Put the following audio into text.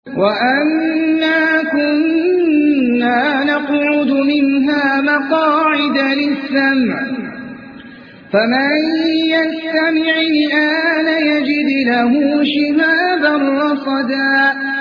وَأَنَّا كُنَّا نَقْعُدُ مِنْهَا مَقَاعِدَ لِلسَّمْعِ ۖ فَمَن يَسْتَمِعِ الْآنَ يَجِدْ لَهُ شِهَابًا رَّصَدًا